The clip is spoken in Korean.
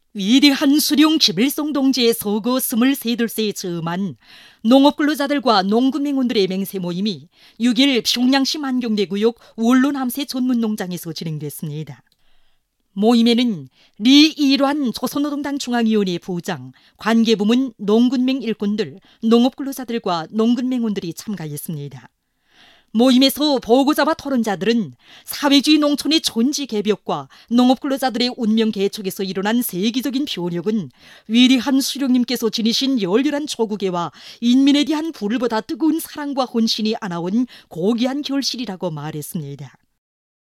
위대한 수령 김일성 동지의 서거 23돌세에 즈음한 농업근로자들과 농군맹원들의 맹세 모임이 6일 평양시 만경대구역 원로남새 전문농장에서 진행됐습니다. 모임에는 리일환 조선노동당 중앙위원회 부장, 관계부문 농군맹 일꾼들, 농업근로자들과 농군맹원들이 참가했습니다. 모임에서 보고자와 토론자들은 사회주의 농촌의 존재 개벽과 농업근로자들의 운명 개척에서 일어난 세계적인 변혁은 위대한 수령님께서 지니신 열렬한 조국애와 인민에 대한 불보다 뜨거운 사랑과 헌신이 안아온 고귀한 결실이라고 말했습니다.